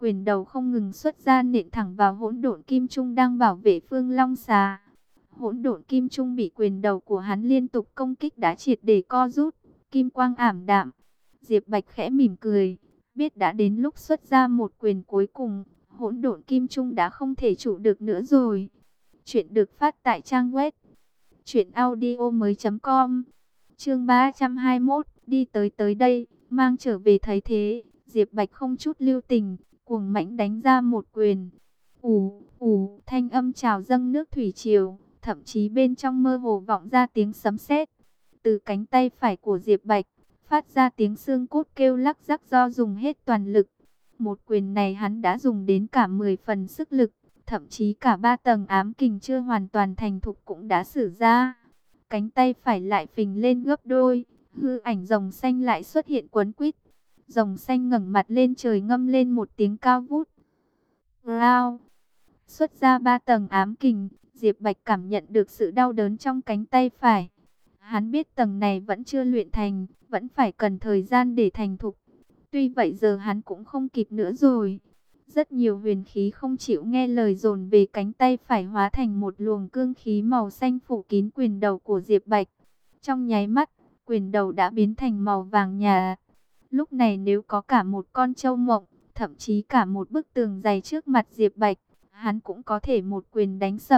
quyền đầu không ngừng xuất ra nện thẳng vào hỗn độn kim trung đang bảo vệ Phương Long xà. Hỗn độn kim trung bị quyền đầu của hắn liên tục công kích đã triệt để co rút, kim quang ảm đạm. Diệp Bạch khẽ mỉm cười, biết đã đến lúc xuất ra một quyền cuối cùng, hỗn độn kim trung đã không thể trụ được nữa rồi. Chuyện được phát tại trang web truyệnaudiomoi.com. Chương 321, đi tới đây, mang trở về thấy thế, Diệp Bạch không chút lưu tình, cuồng mãnh đánh ra một quyền. Ù, ù, thanh âm trào dâng nước thủy triều, thậm chí bên trong mơ hồ vọng ra tiếng sấm sét. Từ cánh tay phải của Diệp Bạch, phát ra tiếng xương cốt kêu lắc rắc do dùng hết toàn lực. Một quyền này hắn đã dùng đến cả 10 phần sức lực, thậm chí cả 3 tầng ám kình chưa hoàn toàn thành thục cũng đã sử ra. Cánh tay phải lại phình lên gấp đôi, hư ảnh rồng xanh lại xuất hiện quấn quýt. Rồng xanh ngẩng mặt lên trời ngâm lên một tiếng cao vút. Lao! Xuất ra 3 tầng ám kình, Diệp Bạch cảm nhận được sự đau đớn trong cánh tay phải. Hắn biết tầng này vẫn chưa luyện thành, vẫn phải cần thời gian để thành thục. Tuy vậy giờ hắn cũng không kịp nữa rồi. Rất nhiều huyền khí không chịu nghe lời dồn về cánh tay phải hóa thành một luồng cương khí màu xanh phủ kín quyền đầu của Diệp Bạch. Trong nháy mắt, quyền đầu đã biến thành màu vàng nhà. Lúc này nếu có cả một con trâu mộng, thậm chí cả một bức tường dày trước mặt Diệp Bạch, hắn cũng có thể một quyền đánh sập.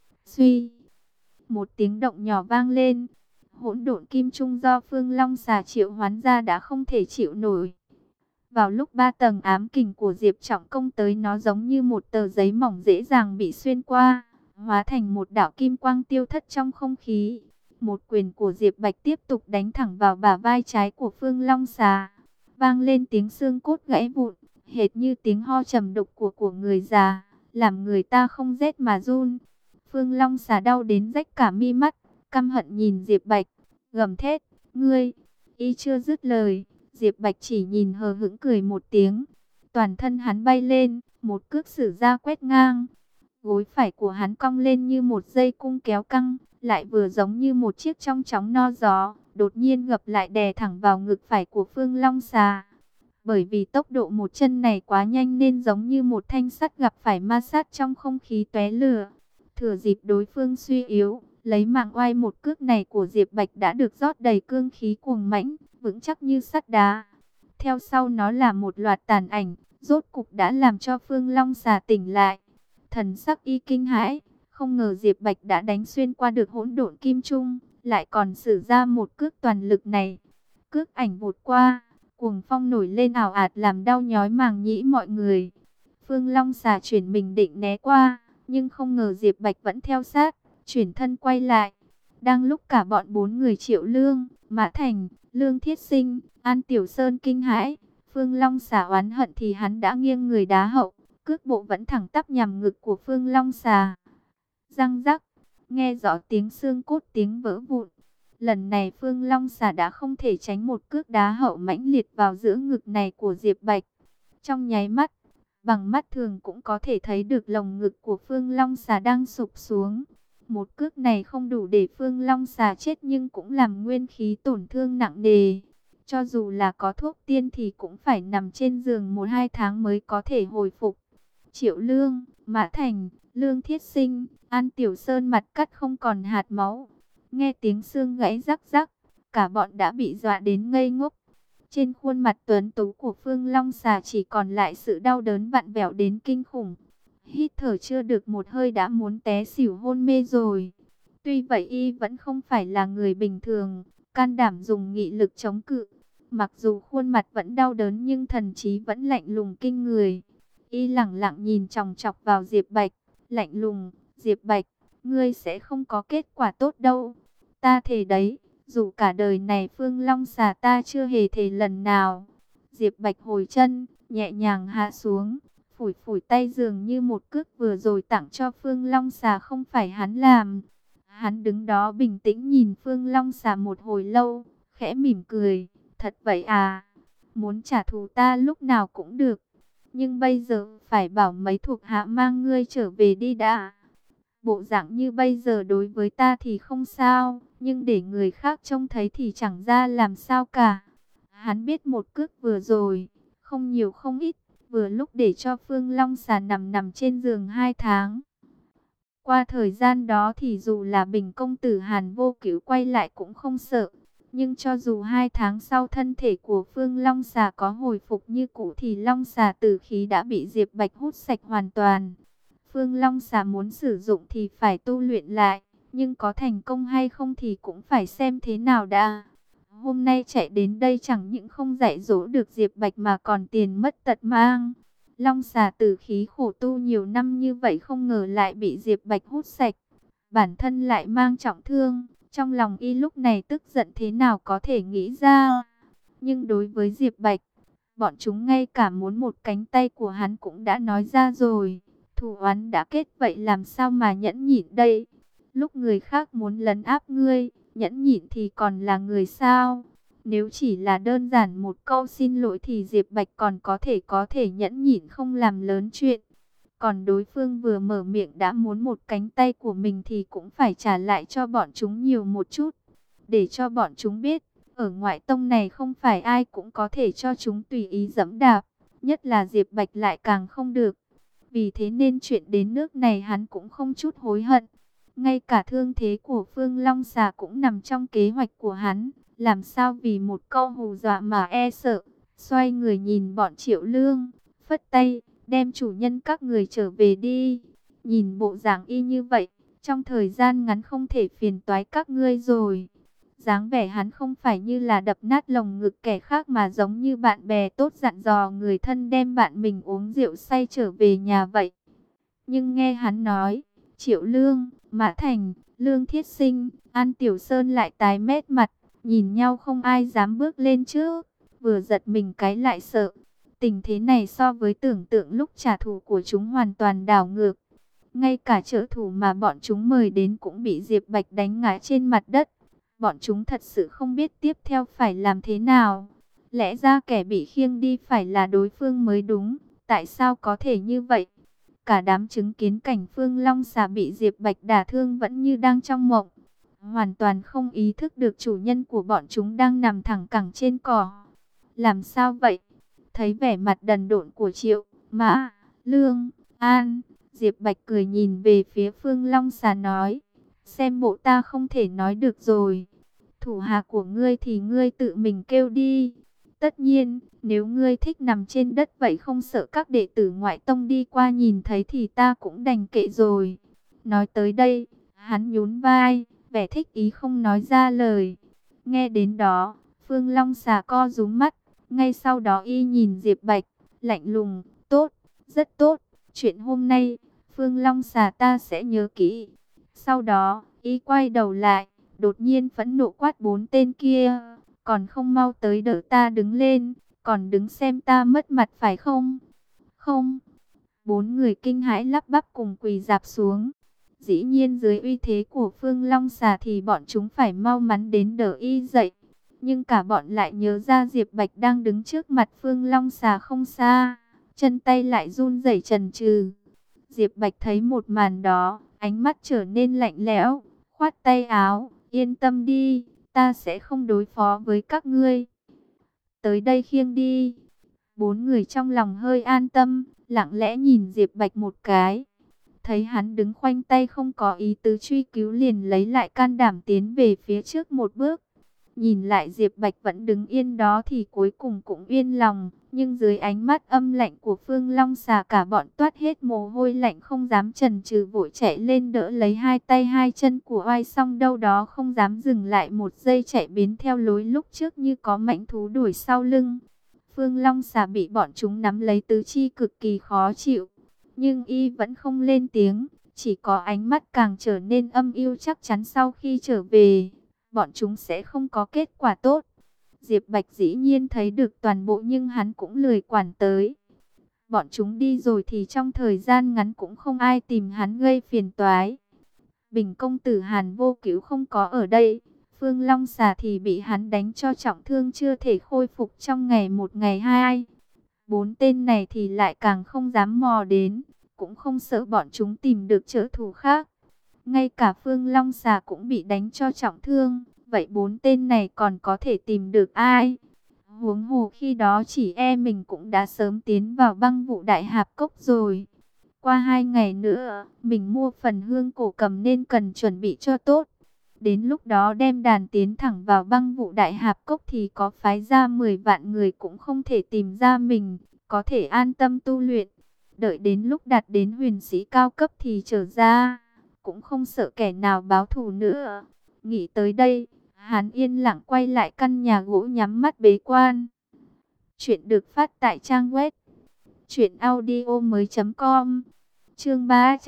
Suy, một tiếng động nhỏ vang lên. Hỗn độn kim trung do Phương Long xà triệu hoán ra đã không thể chịu nổi. Vào lúc 3 tầng ám kình của Diệp Trọng công tới, nó giống như một tờ giấy mỏng dễ dàng bị xuyên qua, hóa thành một đạo kim quang tiêu thất trong không khí. Một quyền của Diệp Bạch tiếp tục đánh thẳng vào bả vai trái của Phương Long xà. Vang lên tiếng xương cốt gãy vụn, hệt như tiếng ho trầm đục của người già, làm người ta không rét mà run. Phương Long xà đau đến rách cả mi mắt, căm hận nhìn Diệp Bạch, gầm thét, ngươi, y chưa dứt lời. Diệp Bạch chỉ nhìn hờ hững cười một tiếng. Toàn thân hắn bay lên, một cước sử ra quét ngang. Gối phải của hắn cong lên như một dây cung kéo căng, lại vừa giống như một chiếc trong chóng no gió, đột nhiên gập lại đè thẳng vào ngực phải của Phương Long xà. Bởi vì tốc độ một chân này quá nhanh nên giống như một thanh sắt gặp phải ma sát trong không khí tóe lửa. Thừa dịp đối phương suy yếu, lấy mạng oai, một cước này của Diệp Bạch đã được rót đầy cương khí cuồng mãnh, vững chắc như sắt đá. Theo sau nó là một loạt tàn ảnh, rốt cục đã làm cho Phương Long xà tỉnh lại. Thần sắc y kinh hãi, không ngờ Diệp Bạch đã đánh xuyên qua được hỗn độn kim trung, lại còn sử ra một cước toàn lực này. Cước ảnh vụt qua, cuồng phong nổi lên ảo ạt làm đau nhói màng nhĩ mọi người. Phương Long xà chuyển mình định né qua, nhưng không ngờ Diệp Bạch vẫn theo sát, chuyển thân quay lại. Đang lúc cả bọn 4 người Triệu Lương, Mã Thành, Lương Thiết Sinh, An Tiểu Sơn kinh hãi, Phương Long xà oán hận thì hắn đã nghiêng người đá hậu, cước bộ vẫn thẳng tắp nhằm ngực của Phương Long xà. Răng rắc, nghe rõ tiếng xương cốt tiếng vỡ vụn. Lần này Phương Long xà đã không thể tránh một cước đá hậu mãnh liệt vào giữa ngực này của Diệp Bạch. Trong nháy mắt, bằng mắt thường cũng có thể thấy được lồng ngực của Phương Long xà đang sụp xuống. Một cước này không đủ để Phương Long xà chết nhưng cũng làm nguyên khí tổn thương nặng nề. Cho dù là có thuốc tiên thì cũng phải nằm trên giường 1-2 tháng mới có thể hồi phục. Triệu Lương, Mã Thành, Lương Thiết Sinh, An Tiểu Sơn mặt cắt không còn hạt máu. Nghe tiếng xương gãy rắc rắc, cả bọn đã bị dọa đến ngây ngốc. Trên khuôn mặt tuấn tú của Phương Long xà chỉ còn lại sự đau đớn vặn vẹo đến kinh khủng. Hít thở chưa được một hơi đã muốn té xỉu hôn mê rồi. Tuy vậy y vẫn không phải là người bình thường, can đảm dùng nghị lực chống cự. Mặc dù khuôn mặt vẫn đau đớn nhưng thần trí vẫn lạnh lùng kinh người. Y lẳng lặng nhìn chòng chọc vào Diệp Bạch, lạnh lùng, Diệp Bạch, ngươi sẽ không có kết quả tốt đâu. Ta thề đấy, dù cả đời này Phương Long xà ta chưa hề thề lần nào. Diệp Bạch hồi chân, nhẹ nhàng hạ xuống, phủi phủi tay dường như một cước vừa rồi tặng cho Phương Long xà không phải hắn làm. Hắn đứng đó bình tĩnh nhìn Phương Long xà một hồi lâu, khẽ mỉm cười, thật vậy à, muốn trả thù ta lúc nào cũng được. Nhưng bây giờ phải bảo mấy thuộc hạ mang ngươi trở về đi đã. Bộ dạng như bây giờ đối với ta thì không sao, nhưng để người khác trông thấy thì chẳng ra làm sao cả. Hắn biết một cước vừa rồi, không nhiều không ít, vừa lúc để cho Phương Long Xà nằm nằm trên giường 2 tháng. Qua thời gian đó thì dù là Bình công tử Hàn Vô Cứu quay lại cũng không sợ. Nhưng cho dù 2 tháng sau thân thể của Phương Long Xà có hồi phục như cũ thì Long Xà tử khí đã bị Diệp Bạch hút sạch hoàn toàn. Phương Long Xà muốn sử dụng thì phải tu luyện lại, nhưng có thành công hay không thì cũng phải xem thế nào đã. Hôm nay chạy đến đây chẳng những không dạy dỗ được Diệp Bạch mà còn tiền mất tật mang. Long Xà tử khí khổ tu nhiều năm như vậy không ngờ lại bị Diệp Bạch hút sạch. Bản thân lại mang trọng thương, trong lòng y lúc này tức giận thế nào có thể nghĩ ra. Nhưng đối với Diệp Bạch, bọn chúng ngay cả muốn một cánh tay của hắn cũng đã nói ra rồi. Thù oán đã kết vậy làm sao mà nhẫn nhịn đây? Lúc người khác muốn lấn áp ngươi, nhẫn nhịn thì còn là người sao? Nếu chỉ là đơn giản một câu xin lỗi thì Diệp Bạch còn có thể nhẫn nhịn không làm lớn chuyện. Còn đối phương vừa mở miệng đã muốn một cánh tay của mình thì cũng phải trả lại cho bọn chúng nhiều một chút. Để cho bọn chúng biết, ở ngoại tông này không phải ai cũng có thể cho chúng tùy ý dẫm đạp. Nhất là Diệp Bạch lại càng không được. Vì thế nên chuyện đến nước này hắn cũng không chút hối hận. Ngay cả thương thế của Phương Long Xà cũng nằm trong kế hoạch của hắn. Làm sao vì một câu hù dọa mà e sợ. Xoay người nhìn bọn Triệu Lương, phất tay, đem chủ nhân các người trở về đi. Nhìn bộ dạng y như vậy, trong thời gian ngắn không thể phiền toái các ngươi rồi. Dáng vẻ hắn không phải như là đập nát lồng ngực kẻ khác mà giống như bạn bè tốt dặn dò người thân đem bạn mình uống rượu say trở về nhà vậy. Nhưng nghe hắn nói, Triệu Lương, Mã Thành, Lương Thiết Sinh, An Tiểu Sơn lại tái mét mặt, nhìn nhau không ai dám bước lên trước, vừa giật mình cái lại sợ. Tình thế này so với tưởng tượng lúc trả thù của chúng hoàn toàn đảo ngược. Ngay cả trợ thủ mà bọn chúng mời đến cũng bị Diệp Bạch đánh ngã trên mặt đất. Bọn chúng thật sự không biết tiếp theo phải làm thế nào. Lẽ ra kẻ bị khiêng đi phải là đối phương mới đúng. Tại sao có thể như vậy? Cả đám chứng kiến cảnh Phương Long Xà bị Diệp Bạch đả thương vẫn như đang trong mộng. Hoàn toàn không ý thức được chủ nhân của bọn chúng đang nằm thẳng cẳng trên cỏ. Làm sao vậy? Thấy vẻ mặt đần độn của Triệu, Mã, Lương, An, Diệp Bạch cười nhìn về phía Phương Long Xà nói. Xem bộ ta không thể nói được rồi. Thủ hạ của ngươi thì ngươi tự mình kêu đi. Tất nhiên, nếu ngươi thích nằm trên đất vậy không sợ các đệ tử ngoại tông đi qua nhìn thấy thì ta cũng đành kệ rồi. Nói tới đây, hắn nhún vai, vẻ thích ý không nói ra lời. Nghe đến đó, Phương Long Xà co rúm mắt. Ngay sau đó y nhìn Diệp Bạch, lạnh lùng, tốt, rất tốt. Chuyện hôm nay, Phương Long Xà ta sẽ nhớ kỹ. Sau đó, y quay đầu lại, đột nhiên phẫn nộ quát 4 tên kia. Còn không mau tới đỡ ta đứng lên, còn đứng xem ta mất mặt phải không? Không. 4 người kinh hãi lắp bắp cùng quỳ rạp xuống. Dĩ nhiên dưới uy thế của Phương Long Xà thì bọn chúng phải mau mắn đến đỡ y dậy. Nhưng cả bọn lại nhớ ra Diệp Bạch đang đứng trước mặt Phương Long Xà không xa. Chân tay lại run rẩy chần chừ. Diệp Bạch thấy một màn đó, ánh mắt trở nên lạnh lẽo, khoát tay áo, yên tâm đi, ta sẽ không đối phó với các ngươi. Tới đây khiêng đi. 4 người trong lòng hơi an tâm, lặng lẽ nhìn Diệp Bạch một cái. Thấy hắn đứng khoanh tay không có ý tứ truy cứu liền lấy lại can đảm tiến về phía trước một bước. Nhìn lại Diệp Bạch vẫn đứng yên đó thì cuối cùng cũng yên lòng. Nhưng dưới ánh mắt âm lạnh của Phương Long Xà cả bọn toát hết mồ hôi lạnh không dám chần chừ vội chạy lên đỡ lấy hai tay hai chân của oai xong đâu đó không dám dừng lại một giây chạy biến theo lối lúc trước như có mãnh thú đuổi sau lưng. Phương Long Xà bị bọn chúng nắm lấy tứ chi cực kỳ khó chịu. Nhưng y vẫn không lên tiếng, chỉ có ánh mắt càng trở nên âm u chắc chắn sau khi trở về. Bọn chúng sẽ không có kết quả tốt. Diệp Bạch dĩ nhiên thấy được toàn bộ nhưng hắn cũng lười quản tới. Bọn chúng đi rồi thì trong thời gian ngắn cũng không ai tìm hắn gây phiền toái. Bình công tử Hàn Vô Cứu không có ở đây. Phương Long Xà thì bị hắn đánh cho trọng thương chưa thể khôi phục trong ngày một ngày hai. 4 tên này thì lại càng không dám mò đến. Cũng không sợ bọn chúng tìm được trợ thủ khác. Ngay cả Phương Long Xà cũng bị đánh cho trọng thương. Vậy 4 tên này còn có thể tìm được ai? Huống hồ khi đó chỉ e mình cũng đã sớm tiến vào Băng Vụ Đại Hạp Cốc rồi. Qua 2 ngày nữa, mình mua phần hương cổ cầm nên cần chuẩn bị cho tốt. Đến lúc đó đem đàn tiến thẳng vào Băng Vụ Đại Hạp Cốc thì có phái ra 10 vạn người cũng không thể tìm ra mình, có thể an tâm tu luyện. Đợi đến lúc đạt đến huyền sĩ cao cấp thì trở ra, cũng không sợ kẻ nào báo thù nữa. Nghĩ tới đây, hắn yên lặng quay lại căn nhà gỗ nhắm mắt bế quan. Chuyện được phát tại trang web truyệnaudiomoi.com. Chương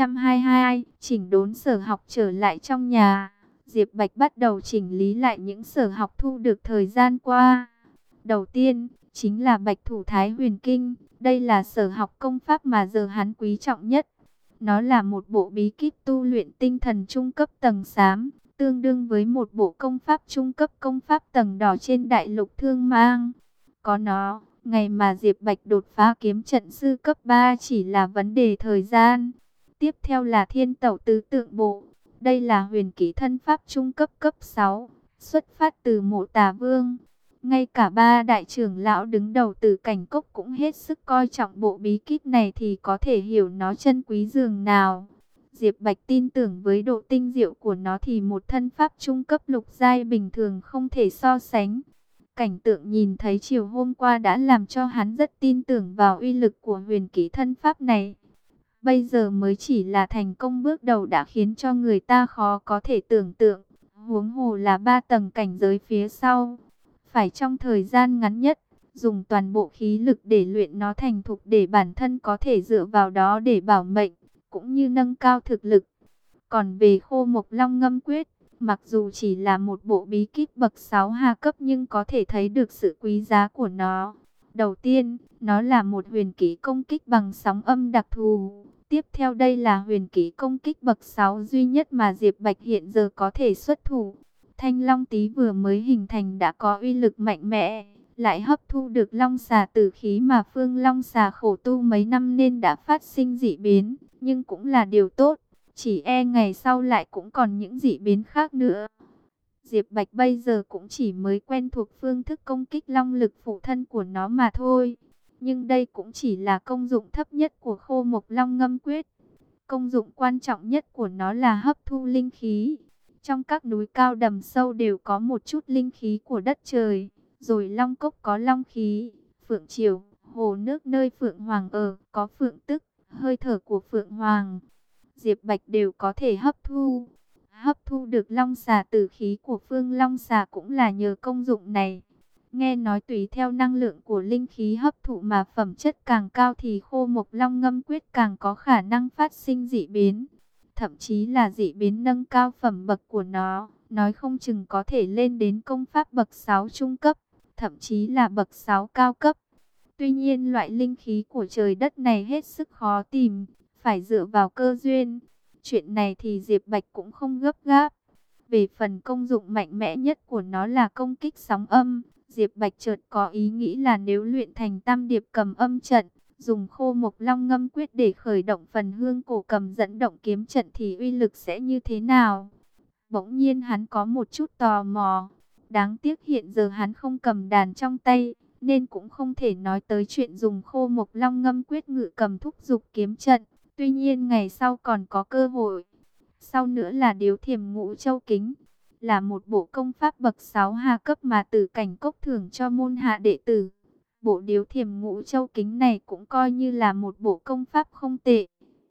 322, chỉnh đốn sở học trở lại trong nhà. Diệp Bạch bắt đầu chỉnh lý lại những sở học thu được thời gian qua. Đầu tiên, chính là Bạch Thủ Thái Huyền Kinh. Đây là sở học công pháp mà giờ hắn quý trọng nhất. Nó là một bộ bí kíp tu luyện tinh thần trung cấp tầng xám, tương đương với một bộ công pháp trung cấp công pháp tầng đỏ trên đại lục Thương Mang. Có nó, ngày mà Diệp Bạch đột phá kiếm trận sư cấp 3 chỉ là vấn đề thời gian. Tiếp theo là Thiên Tẩu Tứ Tượng Bộ. Đây là huyền kỹ thân pháp trung cấp cấp 6, xuất phát từ Mộ Tà Vương. Ngay cả 3 đại trưởng lão đứng đầu Tử Cảnh Cốc cũng hết sức coi trọng bộ bí kíp này thì có thể hiểu nó chân quý dường nào. Diệp Bạch tin tưởng với độ tinh diệu của nó thì một thân pháp trung cấp lục giai bình thường không thể so sánh. Cảnh tượng nhìn thấy chiều hôm qua đã làm cho hắn rất tin tưởng vào uy lực của huyền kỹ thân pháp này. Bây giờ mới chỉ là thành công bước đầu đã khiến cho người ta khó có thể tưởng tượng. Huống hồ là 3 tầng cảnh giới phía sau. Phải trong thời gian ngắn nhất, dùng toàn bộ khí lực để luyện nó thành thục để bản thân có thể dựa vào đó để bảo mệnh, cũng như nâng cao thực lực. Còn về Khô Mộc Long Ngâm Quyết, mặc dù chỉ là một bộ bí kíp bậc 6 hạ cấp nhưng có thể thấy được sự quý giá của nó. Đầu tiên, nó là một huyền kỹ công kích bằng sóng âm đặc thù. Tiếp theo đây là huyền kỹ công kích bậc 6 duy nhất mà Diệp Bạch hiện giờ có thể xuất thủ. Thanh Long Tí vừa mới hình thành đã có uy lực mạnh mẽ, lại hấp thu được Long Xà tử khí mà Phương Long Xà khổ tu mấy năm nên đã phát sinh dị biến, nhưng cũng là điều tốt. Chỉ e ngày sau lại cũng còn những dị biến khác nữa. Diệp Bạch bây giờ cũng chỉ mới quen thuộc phương thức công kích long lực phụ thân của nó mà thôi. Nhưng đây cũng chỉ là công dụng thấp nhất của Khô Mộc Long Ngâm Quyết. Công dụng quan trọng nhất của nó là hấp thu linh khí. Trong các núi cao đầm sâu đều có một chút linh khí của đất trời. Rồi Long Cốc có long khí, Phượng Triều, hồ nước nơi Phượng Hoàng ở, có Phượng Tức, hơi thở của Phượng Hoàng. Diệp Bạch đều có thể hấp thu. Hấp thu được Long Xà tử khí của Phương Long Xà cũng là nhờ công dụng này. Nghe nói tùy theo năng lượng của linh khí hấp thụ mà phẩm chất càng cao thì Khô Mộc Long Ngâm Quyết càng có khả năng phát sinh dị biến. Thậm chí là dị biến nâng cao phẩm bậc của nó, nói không chừng có thể lên đến công pháp bậc 6 trung cấp, thậm chí là bậc 6 cao cấp. Tuy nhiên loại linh khí của trời đất này hết sức khó tìm, phải dựa vào cơ duyên. Chuyện này thì Diệp Bạch cũng không gấp gáp. Về phần công dụng mạnh mẽ nhất của nó là công kích sóng âm, Diệp Bạch chợt có ý nghĩ là nếu luyện thành Tam Điệp Cầm Âm Trận, dùng Khô Mộc Long Ngâm Quyết để khởi động phần hương cổ cầm dẫn động kiếm trận thì uy lực sẽ như thế nào? Bỗng nhiên hắn có một chút tò mò. Đáng tiếc hiện giờ hắn không cầm đàn trong tay, nên cũng không thể nói tới chuyện dùng Khô Mộc Long Ngâm Quyết ngự cầm thúc dục kiếm trận. Tuy nhiên ngày sau còn có cơ hội. Sau nữa là Điếu Thiềm Ngũ Châu Kính, là một bộ công pháp bậc 6 hạ cấp mà Tử Cảnh Cốc thưởng cho môn hạ đệ tử. Bộ Điếu Thiềm Ngũ Châu Kính này cũng coi như là một bộ công pháp không tệ.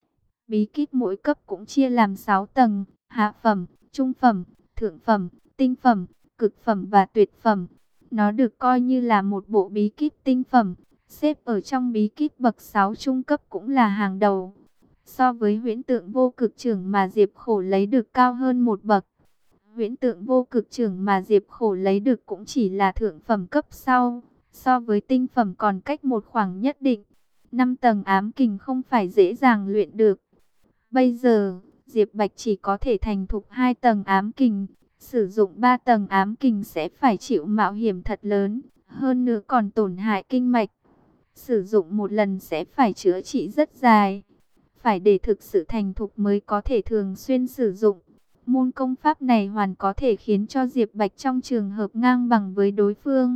Bí kíp mỗi cấp cũng chia làm 6 tầng: hạ phẩm, trung phẩm, thượng phẩm, tinh phẩm, cực phẩm và tuyệt phẩm. Nó được coi như là một bộ bí kíp tinh phẩm, xếp ở trong bí kíp bậc 6 trung cấp cũng là hàng đầu. So với Huyễn Tượng Vô Cực Chưởng mà Diệp Khổ lấy được cao hơn một bậc. Huyễn Tượng Vô Cực Chưởng mà Diệp Khổ lấy được cũng chỉ là thượng phẩm cấp sau, so với tinh phẩm còn cách một khoảng nhất định. 5 tầng ám kình không phải dễ dàng luyện được. Bây giờ, Diệp Bạch chỉ có thể thành thục 2 tầng ám kình, sử dụng 3 tầng ám kình sẽ phải chịu mạo hiểm thật lớn, hơn nữa còn tổn hại kinh mạch. Sử dụng một lần sẽ phải chữa trị rất dài. Phải để thực sự thành thục mới có thể thường xuyên sử dụng. Môn công pháp này hoàn có thể khiến cho Diệp Bạch trong trường hợp ngang bằng với đối phương.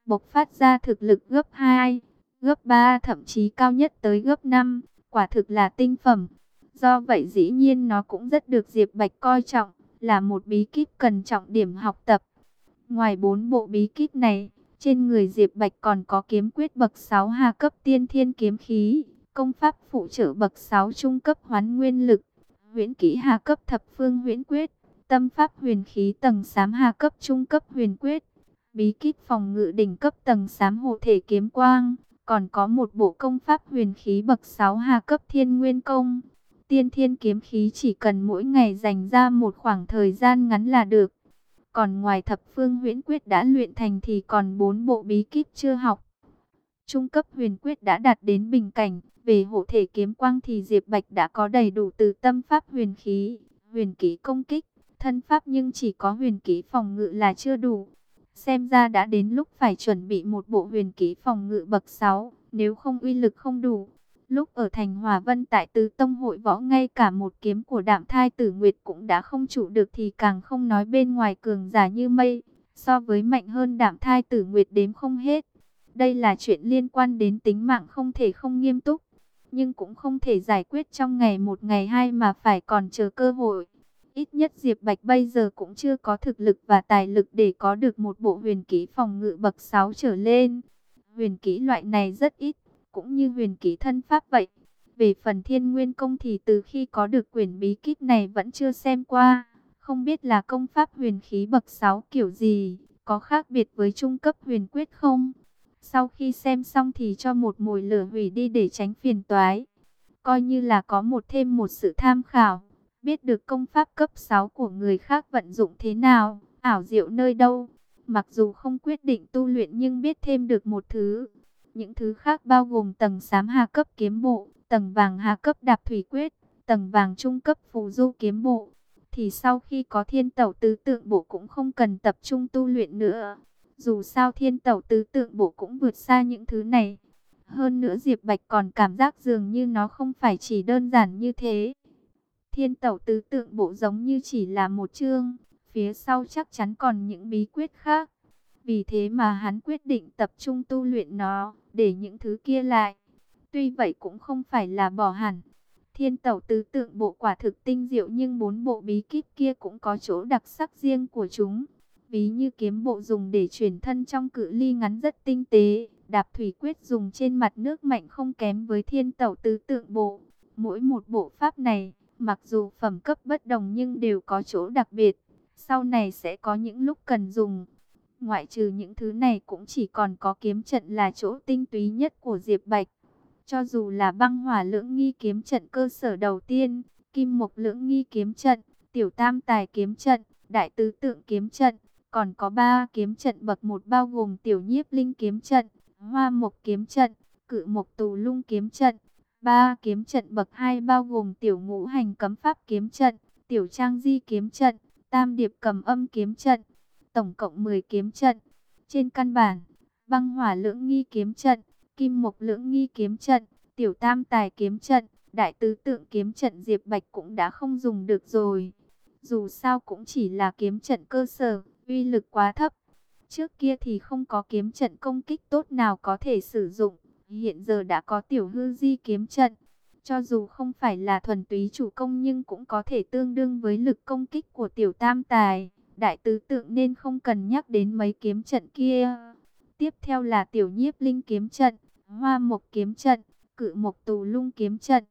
bộc phát ra thực lực gấp 2, gấp 3, thậm chí cao nhất tới gấp 5, quả thực là tinh phẩm. Do vậy dĩ nhiên nó cũng rất được Diệp Bạch coi trọng, là một bí kíp cần trọng điểm học tập. Ngoài 4 bộ bí kíp này, trên người Diệp Bạch còn có kiếm quyết bậc 6 hạ cấp tiên thiên kiếm khí, công pháp phụ trợ bậc 6 trung cấp hoán nguyên lực, huyễn kỹ hạ cấp thập phương huyễn quyết, tâm pháp huyền khí tầng xám hạ cấp trung cấp huyền quyết, bí kíp phòng ngự đỉnh cấp tầng xám hộ thể kiếm quang, còn có một bộ công pháp huyền khí bậc 6 hạ cấp thiên nguyên công. Tiên thiên kiếm khí chỉ cần mỗi ngày dành ra một khoảng thời gian ngắn là được. Còn ngoài thập phương huyễn quyết đã luyện thành thì còn 4 bộ bí kíp chưa học. Trung cấp huyền quyết đã đạt đến bình cảnh, về hộ thể kiếm quang thì Diệp Bạch đã có đầy đủ từ tâm pháp huyền khí, huyền kỹ công kích, thân pháp, nhưng chỉ có huyền kỹ phòng ngự là chưa đủ. Xem ra đã đến lúc phải chuẩn bị một bộ huyền kỹ phòng ngự bậc 6, nếu không uy lực không đủ. Lúc ở thành Hòa Vân tại Tứ Tông hội võ, ngay cả một kiếm của Đạm Thai Tử Nguyệt cũng đã không trụ được thì càng không nói bên ngoài cường giả như mây, so với mạnh hơn Đạm Thai Tử Nguyệt đếm không hết. Đây là chuyện liên quan đến tính mạng, không thể không nghiêm túc, nhưng cũng không thể giải quyết trong ngày một ngày hai mà phải còn chờ cơ hội. Ít nhất Diệp Bạch bây giờ cũng chưa có thực lực và tài lực để có được một bộ huyền kỹ phòng ngự bậc 6 trở lên. Huyền kỹ loại này rất ít, cũng như huyền kỹ thân pháp vậy. Về phần Thiên Nguyên Công thì từ khi có được quyển bí kíp này vẫn chưa xem qua. Không biết là công pháp huyền khí bậc 6 kiểu gì, có khác biệt với trung cấp huyền quyết không? Sau khi xem xong thì cho một mồi lửa hủy đi để tránh phiền toái. Coi như là có thêm một sự tham khảo, biết được công pháp cấp 6 của người khác vận dụng thế nào, ảo diệu nơi đâu. Mặc dù không quyết định tu luyện nhưng biết thêm được một thứ. Những thứ khác bao gồm tầng xám hạ cấp kiếm bộ, tầng vàng hạ cấp đạp thủy quyết, tầng vàng trung cấp phù du kiếm bộ. Thì sau khi có thiên tẩu tứ tượng bộ cũng không cần tập trung tu luyện nữa. Dù sao thiên tẩu tứ tượng bộ cũng vượt xa những thứ này. Hơn nữa Diệp Bạch còn cảm giác dường như nó không phải chỉ đơn giản như thế. Thiên tẩu tứ tượng bộ giống như chỉ là một chương, phía sau chắc chắn còn những bí quyết khác. Vì thế mà hắn quyết định tập trung tu luyện nó, để những thứ kia lại. Tuy vậy cũng không phải là bỏ hẳn. Thiên tẩu tứ tượng bộ quả thực tinh diệu, nhưng 4 bộ bí kíp kia cũng có chỗ đặc sắc riêng của chúng. Ví như kiếm bộ dùng để chuyển thân trong cự ly ngắn rất tinh tế, đạp thủy quyết dùng trên mặt nước mạnh không kém với thiên tẩu tứ tượng bộ. Mỗi một bộ pháp này, mặc dù phẩm cấp bất đồng nhưng đều có chỗ đặc biệt, sau này sẽ có những lúc cần dùng. Ngoại trừ những thứ này cũng chỉ còn có kiếm trận là chỗ tinh túy nhất của Diệp Bạch. Cho dù là băng hỏa lưỡng nghi kiếm trận cơ sở đầu tiên, kim mộc lưỡng nghi kiếm trận, tiểu tam tài kiếm trận, đại tứ tượng kiếm trận, còn có 3 kiếm trận bậc 1 bao gồm tiểu nhiếp linh kiếm trận, hoa mộc kiếm trận, cự mộc tù lung kiếm trận. 3 kiếm trận bậc 2 bao gồm tiểu ngũ hành cấm pháp kiếm trận, tiểu trang di kiếm trận, tam điệp cầm âm kiếm trận. Tổng cộng 10 kiếm trận. Trên căn bản, băng hỏa lưỡng nghi kiếm trận, kim mộc lưỡng nghi kiếm trận, tiểu tam tài kiếm trận, đại tứ tượng kiếm trận Diệp Bạch cũng đã không dùng được rồi. Dù sao cũng chỉ là kiếm trận cơ sở, uy lực quá thấp. Trước kia thì không có kiếm trận công kích tốt nào có thể sử dụng. Hiện giờ đã có tiểu hư di kiếm trận. Cho dù không phải là thuần túy chủ công nhưng cũng có thể tương đương với lực công kích của tiểu tam tài, đại tứ tượng, nên không cần nhắc đến mấy kiếm trận kia. Tiếp theo là tiểu nhiếp linh kiếm trận, hoa mộc kiếm trận, cự mộc tù lung kiếm trận.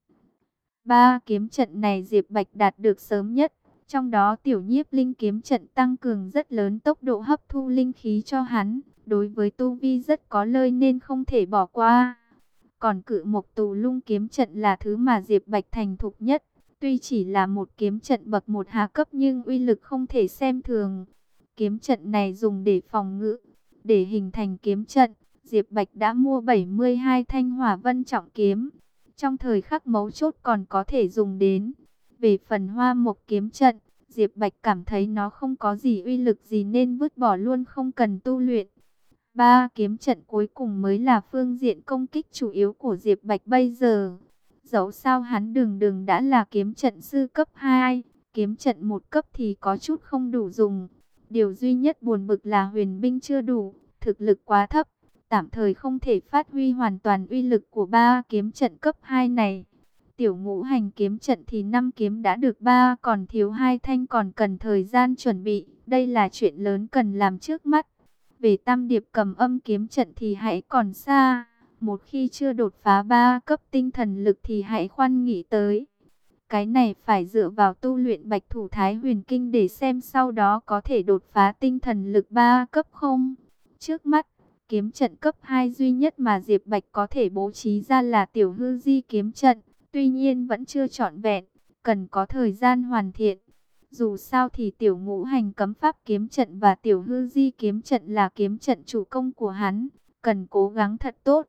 3 kiếm trận này Diệp Bạch đạt được sớm nhất. Trong đó tiểu nhiếp linh kiếm trận tăng cường rất lớn tốc độ hấp thu linh khí cho hắn. Đối với tu vi rất có lợi nên không thể bỏ qua. Còn cự mộc tù lung kiếm trận là thứ mà Diệp Bạch thành thục nhất. Tuy chỉ là một kiếm trận bậc 1 hạ cấp nhưng uy lực không thể xem thường. Kiếm trận này dùng để phòng ngự. Để hình thành kiếm trận, Diệp Bạch đã mua 72 thanh hỏa vân trọng kiếm. Trong thời khắc mấu chốt còn có thể dùng đến. Về phần hoa mộc kiếm trận, Diệp Bạch cảm thấy nó không có gì uy lực gì nên vứt bỏ luôn, không cần tu luyện. 3 kiếm trận cuối cùng mới là phương diện công kích chủ yếu của Diệp Bạch bây giờ. Dẫu sao hắn đường đã là kiếm trận sư cấp 2, kiếm trận 1 cấp thì có chút không đủ dùng. Điều duy nhất buồn bực là huyền binh chưa đủ, thực lực quá thấp, tạm thời không thể phát huy hoàn toàn uy lực của ba kiếm trận cấp 2 này. Tiểu ngũ hành kiếm trận thì 5 kiếm đã được 3, còn thiếu 2 thanh còn cần thời gian chuẩn bị. Đây là chuyện lớn cần làm trước mắt. Về tam điệp cầm âm kiếm trận thì hãy còn xa. Một khi chưa đột phá 3 cấp tinh thần lực thì hãy khoan nghĩ tới. Cái này phải dựa vào tu luyện Bạch Thủ Thái Huyền Kinh để xem sau đó có thể đột phá tinh thần lực 3 cấp không. Trước mắt, kiếm trận cấp 2 duy nhất mà Diệp Bạch có thể bố trí ra là Tiểu Hư Di kiếm trận. Tuy nhiên vẫn chưa trọn vẹn, cần có thời gian hoàn thiện. Dù sao thì Tiểu Ngũ Hành Cấm Pháp kiếm trận và Tiểu Hư Di kiếm trận là kiếm trận chủ công của hắn, cần cố gắng thật tốt.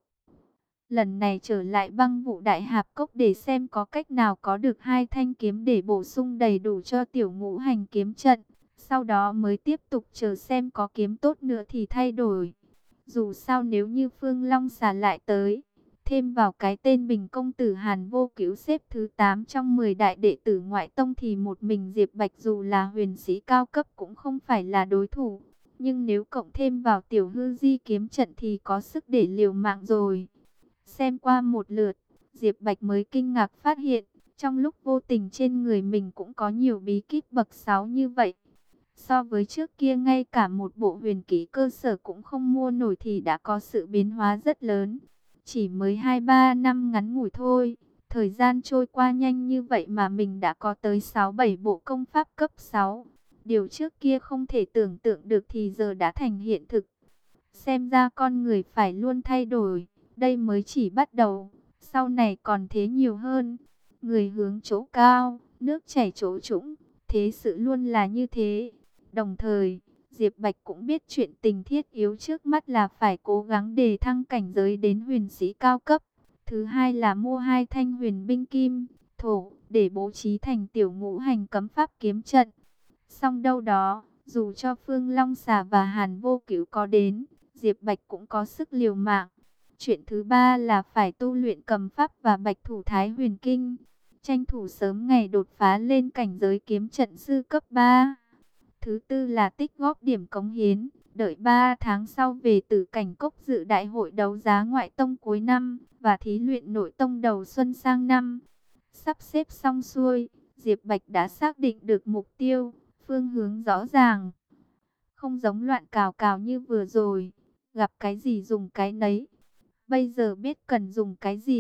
Lần này trở lại Băng Vụ Đại Hạp Cốc để xem có cách nào có được 2 thanh kiếm để bổ sung đầy đủ cho Tiểu Ngũ Hành kiếm trận. Sau đó mới tiếp tục chờ xem có kiếm tốt nữa thì thay đổi. Dù sao nếu như Phương Long xà lại tới, thêm vào cái tên Bình Công Tử Hàn Vô Cứu xếp thứ 8 trong 10 đại đệ tử ngoại tông thì một mình Diệp Bạch dù là huyền sĩ cao cấp cũng không phải là đối thủ. Nhưng nếu cộng thêm vào Tiểu Hư Di kiếm trận thì có sức để liều mạng rồi. Xem qua một lượt, Diệp Bạch mới kinh ngạc phát hiện, trong lúc vô tình trên người mình cũng có nhiều bí kíp bậc 6 như vậy. So với trước kia ngay cả một bộ huyền kỹ cơ sở cũng không mua nổi thì đã có sự biến hóa rất lớn. Chỉ mới 2-3 năm ngắn ngủi thôi, thời gian trôi qua nhanh như vậy mà mình đã có tới 6-7 bộ công pháp cấp 6. Điều trước kia không thể tưởng tượng được thì giờ đã thành hiện thực. Xem ra con người phải luôn thay đổi, đây mới chỉ bắt đầu, sau này còn thế nhiều hơn. Người hướng chỗ cao, nước chảy chỗ trũng, thế sự luôn là như thế. Đồng thời, Diệp Bạch cũng biết chuyện tình thiết yếu trước mắt là phải cố gắng đề thăng cảnh giới đến huyền sĩ cao cấp. Thứ hai là mua 2 thanh huyền binh kim, thổ để bố trí thành Tiểu Ngũ Hành Cấm Pháp kiếm trận. Song đâu đó, dù cho Phương Long xà và Hàn Vô Cứu có đến, Diệp Bạch cũng có sức liều mạng. Chuyện thứ ba là phải tu luyện Cầm Pháp và Bạch Thủ Thái Huyền Kinh, tranh thủ sớm ngày đột phá lên cảnh giới kiếm trận sư cấp 3. Thứ tư là tích góp điểm cống hiến, đợi 3 tháng sau về Tử Cảnh Cốc dự đại hội đấu giá ngoại tông cuối năm và thí luyện nội tông đầu xuân sang năm. Sắp xếp xong xuôi, Diệp Bạch đã xác định được mục tiêu, phương hướng rõ ràng. Không giống loạn cào cào như vừa rồi, gặp cái gì dùng cái nấy. Bây giờ biết cần dùng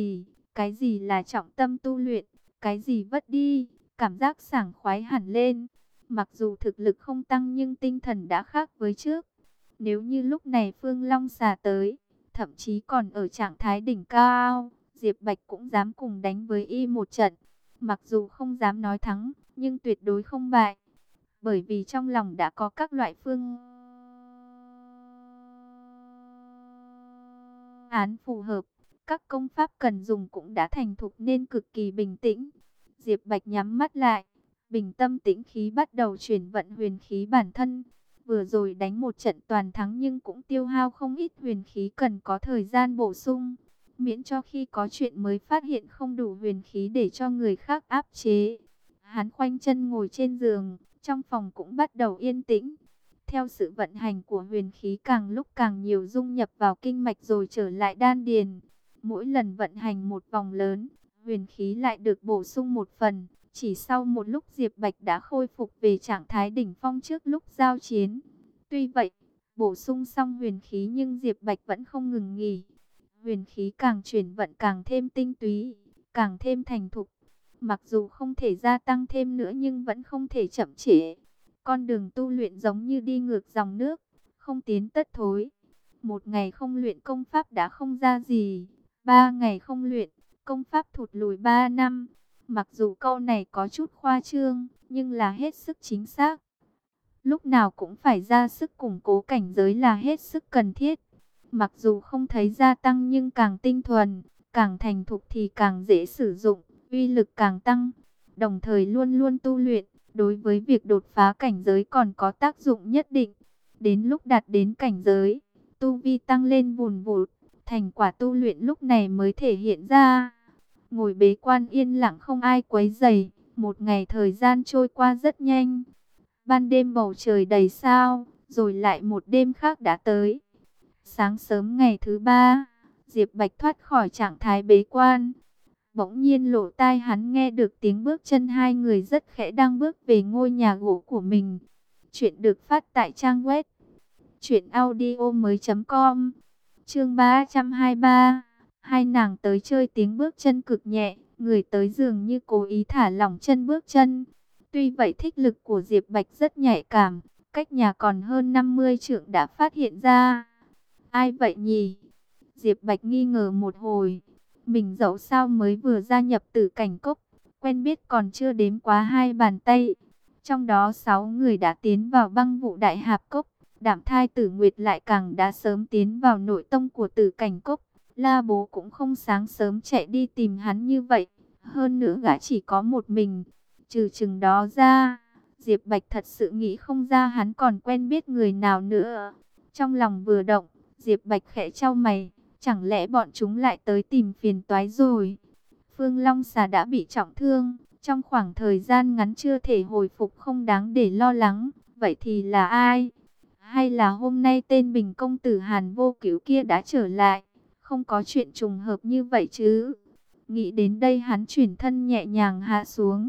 cái gì là trọng tâm tu luyện, cái gì vất đi, cảm giác sảng khoái hẳn lên. Mặc dù thực lực không tăng nhưng tinh thần đã khác với trước. Nếu như lúc này Phương Long xà tới, thậm chí còn ở trạng thái đỉnh cao, Diệp Bạch cũng dám cùng đánh với y một trận. Mặc dù không dám nói thắng, nhưng tuyệt đối không bại. Bởi vì trong lòng đã có các loại phương án phù hợp. Các công pháp cần dùng cũng đã thành thục nên cực kỳ bình tĩnh. Diệp Bạch nhắm mắt lại, bình tâm tĩnh khí bắt đầu chuyển vận huyền khí bản thân. Vừa rồi đánh một trận toàn thắng nhưng cũng tiêu hao không ít huyền khí cần có thời gian bổ sung. Miễn cho khi có chuyện mới phát hiện không đủ huyền khí để cho người khác áp chế. Hắn khoanh chân ngồi trên giường, trong phòng cũng bắt đầu yên tĩnh. Theo sự vận hành của huyền khí càng lúc càng nhiều dung nhập vào kinh mạch rồi trở lại đan điền. Mỗi lần vận hành một vòng lớn, huyền khí lại được bổ sung một phần. Chỉ sau một lúc Diệp Bạch đã khôi phục về trạng thái đỉnh phong trước lúc giao chiến. Tuy vậy, bổ sung xong huyền khí nhưng Diệp Bạch vẫn không ngừng nghỉ. Huyền khí càng chuyển vận càng thêm tinh túy, càng thêm thành thục. Mặc dù không thể gia tăng thêm nữa nhưng vẫn không thể chậm trễ. Con đường tu luyện giống như đi ngược dòng nước, không tiến tất thối. Một ngày không luyện công pháp đã không ra gì. 3 ngày không luyện, công pháp thụt lùi 3 năm. Mặc dù câu này có chút khoa trương, nhưng là hết sức chính xác. Lúc nào cũng phải ra sức củng cố cảnh giới là hết sức cần thiết. Mặc dù không thấy gia tăng nhưng càng tinh thuần, càng thành thục thì càng dễ sử dụng, uy lực càng tăng. Đồng thời luôn luôn tu luyện, đối với việc đột phá cảnh giới còn có tác dụng nhất định. Đến lúc đạt đến cảnh giới, tu vi tăng lên vùn vụt, thành quả tu luyện lúc này mới thể hiện ra. Ngồi bế quan yên lặng không ai quấy rầy, một ngày thời gian trôi qua rất nhanh. Ban đêm bầu trời đầy sao, rồi lại một đêm khác đã tới. Sáng sớm ngày thứ ba, Diệp Bạch thoát khỏi trạng thái bế quan. Bỗng nhiên lỗ tai hắn nghe được tiếng bước chân hai người rất khẽ đang bước về ngôi nhà gỗ của mình. Chuyện được phát tại trang web truyệnaudiomoi.com. Chương 323. Hai nàng tới chơi, tiếng bước chân cực nhẹ, người tới dường như cố ý thả lỏng chân bước chân. Tuy vậy thích lực của Diệp Bạch rất nhạy cảm, cách nhà còn hơn 50 trượng đã phát hiện ra. Ai vậy nhỉ? Diệp Bạch nghi ngờ một hồi. Mình dẫu sao mới vừa gia nhập Tử Cảnh Cốc, quen biết còn chưa đếm quá hai bàn tay. Trong đó 6 người đã tiến vào Băng Vụ Đại Hạp Cốc, Đạm Thai Tử Nguyệt lại càng đã sớm tiến vào nội tông của Tử Cảnh Cốc. La Bố cũng không sáng sớm chạy đi tìm hắn như vậy. Hơn nữa gã chỉ có một mình. Trừ chừng đó ra, Diệp Bạch thật sự nghĩ không ra hắn còn quen biết người nào nữa. Trong lòng vừa động, Diệp Bạch khẽ chau mày. Chẳng lẽ bọn chúng lại tới tìm phiền toái rồi? Phương Long Xà đã bị trọng thương, trong khoảng thời gian ngắn chưa thể hồi phục, không đáng để lo lắng. Vậy thì là ai? Hay là hôm nay tên Bình công tử Hàn Vô Cứu kia đã trở lại? Không có chuyện trùng hợp như vậy chứ? Nghĩ đến đây hắn chuyển thân nhẹ nhàng hạ xuống.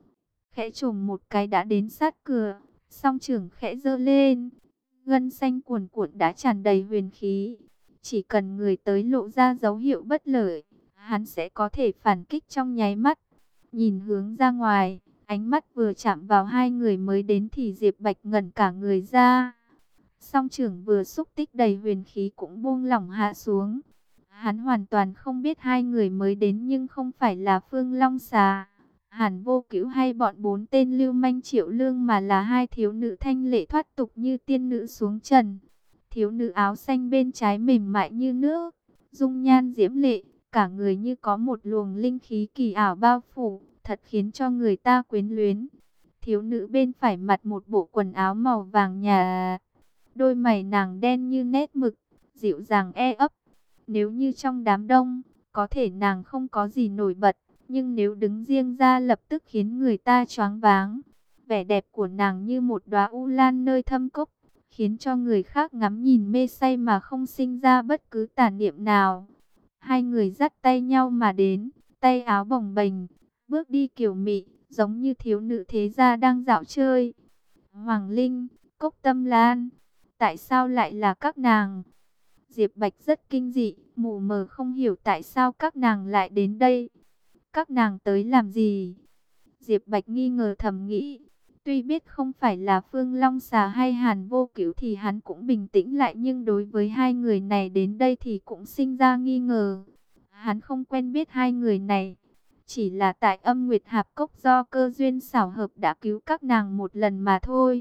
Khẽ chồm một cái đã đến sát cửa, song trưởng khẽ giơ lên. Gân xanh cuồn cuộn đã tràn đầy huyền khí. Chỉ cần người tới lộ ra dấu hiệu bất lợi, hắn sẽ có thể phản kích trong nháy mắt. Nhìn hướng ra ngoài, ánh mắt vừa chạm vào hai người mới đến thì Diệp Bạch ngẩn cả người ra. Song trưởng vừa xúc tích đầy huyền khí cũng buông lỏng hạ xuống. Hắn hoàn toàn không biết hai người mới đến nhưng không phải là Phương Long Xà, Hàn Vô Cứu hay bọn 4 tên lưu manh Triệu Lương, mà là hai thiếu nữ thanh lệ thoát tục như tiên nữ xuống trần. Thiếu nữ áo xanh bên trái mềm mại như nước, dung nhan diễm lệ, cả người như có một luồng linh khí kỳ ảo bao phủ, thật khiến cho người ta quyến luyến. Thiếu nữ bên phải mặc một bộ quần áo màu vàng nhạt, đôi mày nàng đen như nét mực, dịu dàng e ấp. Nếu như trong đám đông, có thể nàng không có gì nổi bật, nhưng nếu đứng riêng ra lập tức khiến người ta choáng váng. Vẻ đẹp của nàng như một đóa u lan nơi thâm cốc, khiến cho người khác ngắm nhìn mê say mà không sinh ra bất cứ tà niệm nào. Hai người dắt tay nhau mà đến, tay áo bồng bềnh, bước đi kiều mị, giống như thiếu nữ thế gia đang dạo chơi. Hoàng Linh, Cốc Tâm Lan, tại sao lại là các nàng? Diệp Bạch rất kinh dị, mù mờ không hiểu tại sao các nàng lại đến đây. Các nàng tới làm gì? Diệp Bạch nghi ngờ thầm nghĩ. Tuy biết không phải là Phương Long Xà hay Hàn Vô Cứu thì hắn cũng bình tĩnh lại, nhưng đối với hai người này đến đây thì cũng sinh ra nghi ngờ. Hắn không quen biết hai người này, chỉ là tại Âm Nguyệt Hạp Cốc do cơ duyên xảo hợp đã cứu các nàng một lần mà thôi.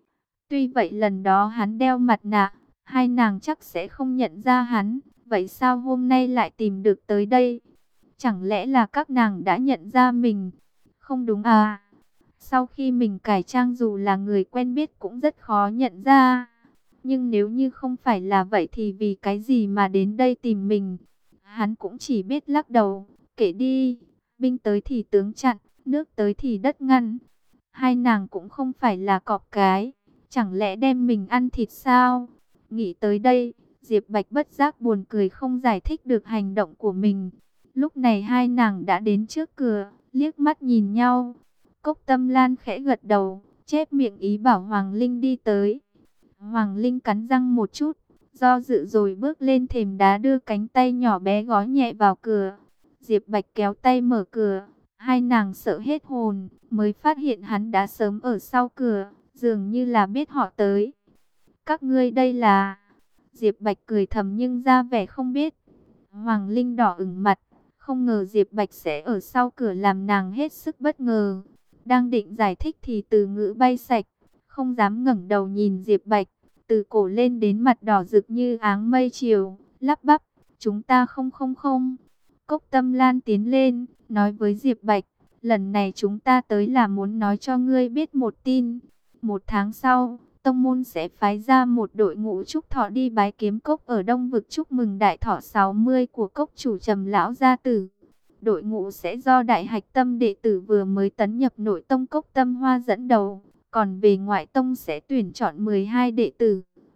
Tuy vậy lần đó hắn đeo mặt nạ, hai nàng chắc sẽ không nhận ra hắn. Vậy sao hôm nay lại tìm được tới đây? Chẳng lẽ là các nàng đã nhận ra mình? Không đúng à? Sau khi mình cải trang dù là người quen biết cũng rất khó nhận ra. Nhưng nếu như không phải là vậy thì vì cái gì mà đến đây tìm mình? Hắn cũng chỉ biết lắc đầu, kệ đi. Binh tới thì tướng chặn, nước tới thì đất ngăn. Hai nàng cũng không phải là cọp cái, chẳng lẽ đem mình ăn thịt sao? Nghĩ tới đây, Diệp Bạch bất giác buồn cười, không giải thích được hành động của mình. Lúc này hai nàng đã đến trước cửa, liếc mắt nhìn nhau. Cốc Tâm Lan khẽ gật đầu, chép miệng ý bảo Hoàng Linh đi tới. Hoàng Linh cắn răng một chút, do dự rồi bước lên thềm đá, đưa cánh tay nhỏ bé gõ nhẹ vào cửa. Diệp Bạch kéo tay mở cửa, hai nàng sợ hết hồn, mới phát hiện hắn đã sớm ở sau cửa, dường như là biết họ tới. Các ngươi đây là... Diệp Bạch cười thầm nhưng ra vẻ không biết. Hoàng Linh đỏ ửng mặt, không ngờ Diệp Bạch sẽ ở sau cửa, làm nàng hết sức bất ngờ. Đang định giải thích thì từ ngữ bay sạch, không dám ngẩng đầu nhìn Diệp Bạch, từ cổ lên đến mặt đỏ rực như áng mây chiều, lắp bắp, chúng ta không. Cốc Tâm Lan tiến lên, nói với Diệp Bạch, lần này chúng ta tới là muốn nói cho ngươi biết một tin. 1 tháng sau, tông môn sẽ phái ra một đội ngũ trúc thọ đi bái kiếm cốc ở Đông Vực chúc mừng đại thọ 60 của cốc chủ Trầm lão gia tử. Đội ngũ sẽ do đại hạch tâm đệ tử vừa mới tấn nhập nội tông Cốc Tâm Hoa dẫn đầu, còn về ngoại tông sẽ tuyển chọn 12 đệ tử.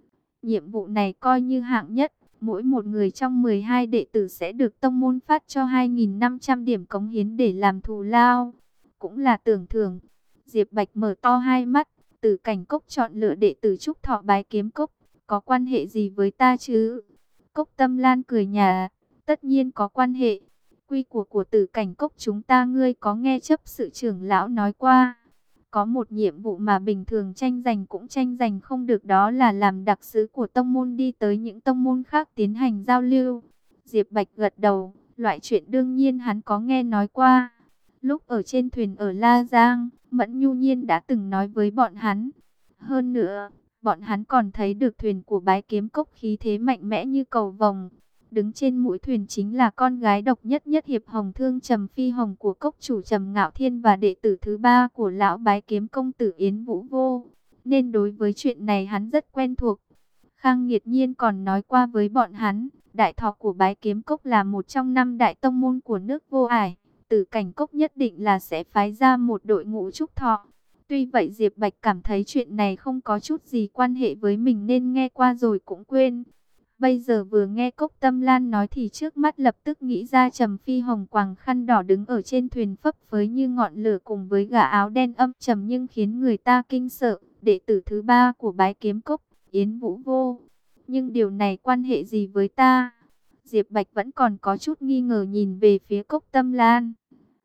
Nhiệm vụ này coi như hạng nhất, mỗi một người trong 12 đệ tử sẽ được tông môn phát cho 2.500 điểm cống hiến để làm thù lao, cũng là tưởng thưởng. Diệp Bạch mở to hai mắt, Tử Cảnh Cốc chọn lựa đệ tử Trúc Thọ Bái Kiếm Cốc, có quan hệ gì với ta chứ? Cốc Tâm Lan cười nhạt, tất nhiên có quan hệ. Quy của Tử Cảnh Cốc chúng ta ngươi có nghe chấp sự trưởng lão nói qua. Có một nhiệm vụ mà bình thường tranh giành cũng tranh giành không được, đó là làm đặc sứ của tông môn đi tới những tông môn khác tiến hành giao lưu. Diệp Bạch gật đầu, loại chuyện đương nhiên hắn có nghe nói qua. Lúc ở trên thuyền ở La Giang, Mẫn Nhu Nhiên đã từng nói với bọn hắn. Hơn nữa, bọn hắn còn thấy được thuyền của Bái Kiếm Cốc khí thế mạnh mẽ như cầu vồng. Đứng trên mũi thuyền chính là con gái độc nhất nhất hiệp Hồng Thương Trầm Phi Hồng của cốc chủ Trầm Ngạo Thiên và đệ tử thứ ba của lão Bái Kiếm công tử Yến Vũ Vô. Nên đối với chuyện này hắn rất quen thuộc. Khang Nghiệt Nhiên còn nói qua với bọn hắn, đại thọ của Bái Kiếm Cốc là một trong 5 đại tông môn của nước Vô Ải. Tử Cảnh Cốc nhất định là sẽ phái ra một đội ngũ trúc thọ. Tuy vậy Diệp Bạch cảm thấy chuyện này không có chút gì quan hệ với mình nên nghe qua rồi cũng quên. Bây giờ vừa nghe Cốc Tâm Lan nói thì trước mắt lập tức nghĩ ra Trầm Phi Hồng quàng khăn đỏ đứng ở trên thuyền phấp phới như ngọn lửa cùng với gã áo đen âm trầm nhưng khiến người ta kinh sợ, đệ tử thứ ba của Bái Kiếm Cốc, Yến Vũ Vô. Nhưng điều này quan hệ gì với ta? Diệp Bạch vẫn còn có chút nghi ngờ nhìn về phía Cốc Tâm Lan.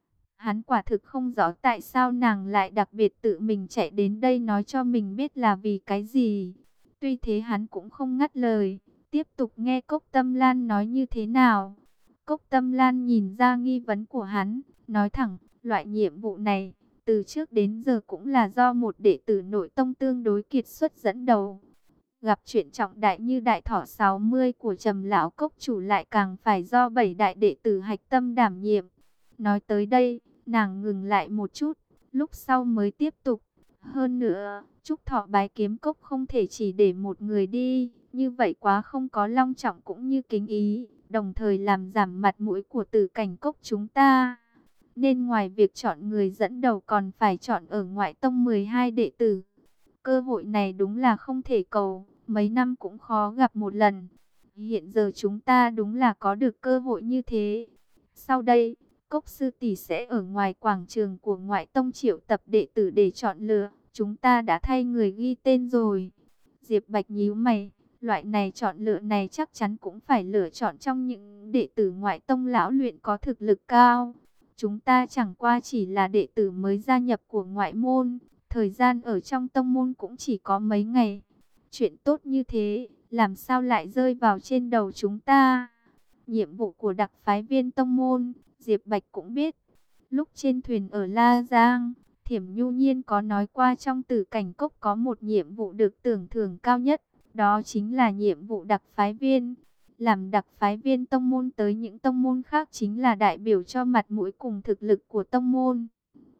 Hắn quả thực không rõ tại sao nàng lại đặc biệt tự mình chạy đến đây nói cho mình biết là vì cái gì. Tuy thế hắn cũng không ngắt lời, tiếp tục nghe Cốc Tâm Lan nói như thế nào. Cốc Tâm Lan nhìn ra nghi vấn của hắn, nói thẳng, loại nhiệm vụ này, từ trước đến giờ cũng là do một đệ tử nội tông tương đối kiệt xuất dẫn đầu. Gặp chuyện trọng đại như đại thọ 60 của Trầm lão cốc chủ lại càng phải do 7 đại đệ tử hạch tâm đảm nhiệm. Nói tới đây, nàng ngừng lại một chút, lúc sau mới tiếp tục. Hơn nữa, Trúc Thọ Bái Kiếm Cốc không thể chỉ để một người đi, như vậy quá không có long trọng cũng như kính ý, đồng thời làm giảm mặt mũi của Tử Cảnh Cốc chúng ta. Nên ngoài việc chọn người dẫn đầu còn phải chọn ở ngoại tông 12 đệ tử. Cơ hội này đúng là không thể cầu, mấy năm cũng khó gặp một lần. Hiện giờ chúng ta đúng là có được cơ hội như thế. Sau đây, Cốc sư tỷ sẽ ở ngoài quảng trường của ngoại tông triệu tập đệ tử để chọn lựa. Chúng ta đã thay người ghi tên rồi. Diệp Bạch nhíu mày, loại này chọn lựa này chắc chắn cũng phải lựa chọn trong những đệ tử ngoại tông lão luyện có thực lực cao. Chúng ta chẳng qua chỉ là đệ tử mới gia nhập của ngoại môn, thời gian ở trong tông môn cũng chỉ có mấy ngày. Chuyện tốt như thế, làm sao lại rơi vào trên đầu chúng ta? Nhiệm vụ của đặc phái viên tông môn, Diệp Bạch cũng biết. Lúc trên thuyền ở La Giang, Thiểm Nhu Nhiên có nói qua trong Tử Cảnh Cốc có một nhiệm vụ được tưởng thưởng cao nhất, đó chính là nhiệm vụ đặc phái viên. Làm đặc phái viên tông môn tới những tông môn khác chính là đại biểu cho mặt mũi cùng thực lực của tông môn.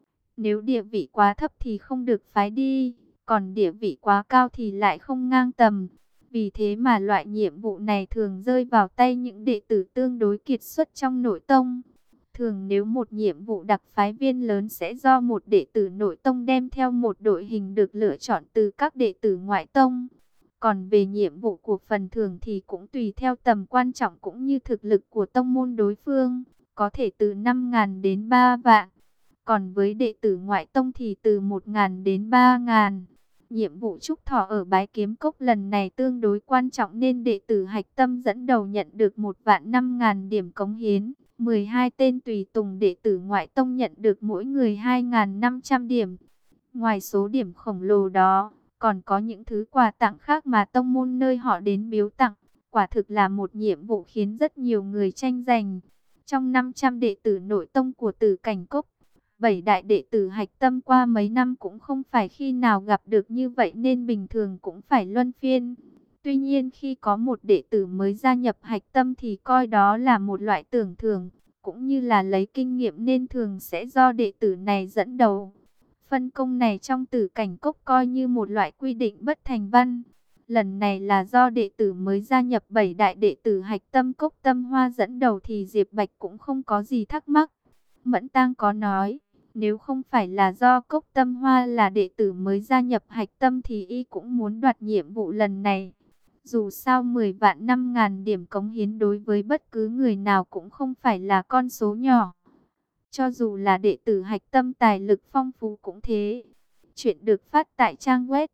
Nếu địa vị quá thấp thì không được phái đi, còn địa vị quá cao thì lại không ngang tầm. Vì thế mà loại nhiệm vụ này thường rơi vào tay những đệ tử tương đối kiệt xuất trong nội tông. Thường nếu một nhiệm vụ đặc phái viên lớn sẽ do một đệ tử nội tông đem theo một đội hình được lựa chọn từ các đệ tử ngoại tông. Còn về nhiệm vụ của phần thưởng thì cũng tùy theo tầm quan trọng cũng như thực lực của tông môn đối phương, có thể từ 5.000 đến 3 vạn. Còn với đệ tử ngoại tông thì từ 1.000 đến 3.000. Nhiệm vụ trúc thọ ở Bái Kiếm Cốc lần này tương đối quan trọng nên đệ tử hạch tâm dẫn đầu nhận được 1.500.000 điểm cống hiến. 12 tên tùy tùng đệ tử ngoại tông nhận được mỗi người 2.500 điểm. Ngoài số điểm khổng lồ đó, còn có những thứ quà tặng khác mà tông môn nơi họ đến biếu tặng. Quả thực là một nhiệm vụ khiến rất nhiều người tranh giành. Trong 500 đệ tử nội tông của Tử Cảnh Cốc, 7 đại đệ tử hạch tâm qua mấy năm cũng không phải khi nào gặp được như vậy nên bình thường cũng phải luân phiên. Tuy nhiên khi có một đệ tử mới gia nhập hạch tâm thì coi đó là một loại tưởng thưởng, cũng như là lấy kinh nghiệm nên thường sẽ do đệ tử này dẫn đầu. Phân công này trong Tử Cảnh Cốc coi như một loại quy định bất thành văn. Lần này là do đệ tử mới gia nhập 7 đại đệ tử hạch tâm Cốc Tâm Hoa dẫn đầu thì Diệp Bạch cũng không có gì thắc mắc. Mẫn Tang có nói, nếu không phải là do Cốc Tâm Hoa là đệ tử mới gia nhập hạch tâm thì y cũng muốn đoạt nhiệm vụ lần này. Dù sao 10 vạn 5.000 điểm cống hiến đối với bất cứ người nào cũng không phải là con số nhỏ. Cho dù là đệ tử hạch tâm tài lực phong phú cũng thế. Chuyện được phát tại trang web